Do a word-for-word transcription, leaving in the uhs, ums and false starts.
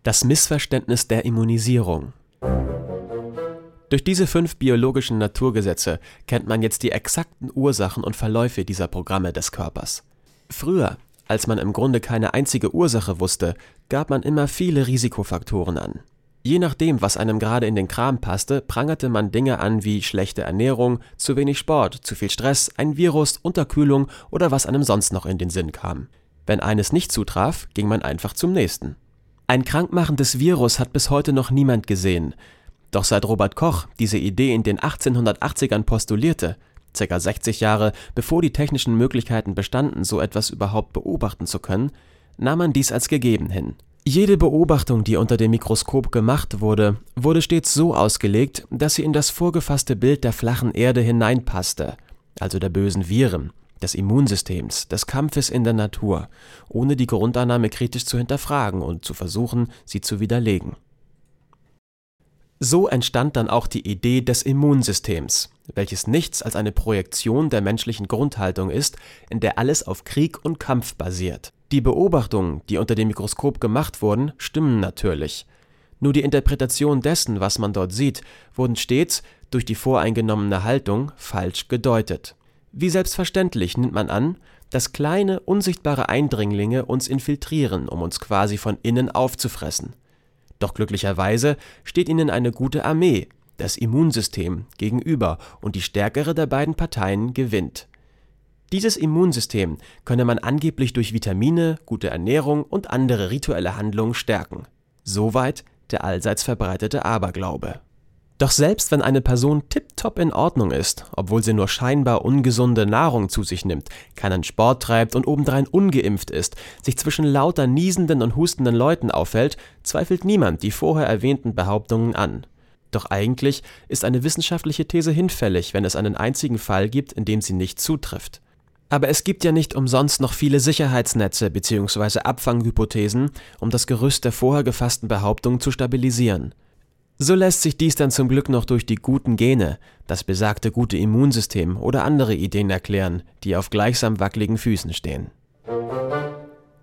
Das Missverständnis der Immunisierung. Durch diese fünf biologischen Naturgesetze kennt man jetzt die exakten Ursachen und Verläufe dieser Programme des Körpers. Früher, als man im Grunde keine einzige Ursache wusste, gab man immer viele Risikofaktoren an. Je nachdem, was einem gerade in den Kram passte, prangerte man Dinge an wie schlechte Ernährung, zu wenig Sport, zu viel Stress, ein Virus, Unterkühlung oder was einem sonst noch in den Sinn kam. Wenn eines nicht zutraf, ging man einfach zum nächsten. Ein krankmachendes Virus hat bis heute noch niemand gesehen. Doch seit Robert Koch diese Idee in den achtzehnhundertachtzigern postulierte, ca. sechzig Jahre bevor die technischen Möglichkeiten bestanden, so etwas überhaupt beobachten zu können, nahm man dies als gegeben hin. Jede Beobachtung, die unter dem Mikroskop gemacht wurde, wurde stets so ausgelegt, dass sie in das vorgefasste Bild der flachen Erde hineinpasste, also der bösen Viren, des Immunsystems, des Kampfes in der Natur, ohne die Grundannahme kritisch zu hinterfragen und zu versuchen, sie zu widerlegen. So entstand dann auch die Idee des Immunsystems, welches nichts als eine Projektion der menschlichen Grundhaltung ist, in der alles auf Krieg und Kampf basiert. Die Beobachtungen, die unter dem Mikroskop gemacht wurden, stimmen natürlich. Nur die Interpretation dessen, was man dort sieht, wurden stets durch die voreingenommene Haltung falsch gedeutet. Wie selbstverständlich nimmt man an, dass kleine, unsichtbare Eindringlinge uns infiltrieren, um uns quasi von innen aufzufressen. Doch glücklicherweise steht ihnen eine gute Armee, das Immunsystem, gegenüber und die stärkere der beiden Parteien gewinnt. Dieses Immunsystem könne man angeblich durch Vitamine, gute Ernährung und andere rituelle Handlungen stärken. Soweit der allseits verbreitete Aberglaube. Doch selbst wenn eine Person tipptopp in Ordnung ist, obwohl sie nur scheinbar ungesunde Nahrung zu sich nimmt, keinen Sport treibt und obendrein ungeimpft ist, sich zwischen lauter niesenden und hustenden Leuten aufhält, zweifelt niemand die vorher erwähnten Behauptungen an. Doch eigentlich ist eine wissenschaftliche These hinfällig, wenn es einen einzigen Fall gibt, in dem sie nicht zutrifft. Aber es gibt ja nicht umsonst noch viele Sicherheitsnetze bzw. Abfanghypothesen, um das Gerüst der vorher gefassten Behauptungen zu stabilisieren. So lässt sich dies dann zum Glück noch durch die guten Gene, das besagte gute Immunsystem oder andere Ideen erklären, die auf gleichsam wackeligen Füßen stehen.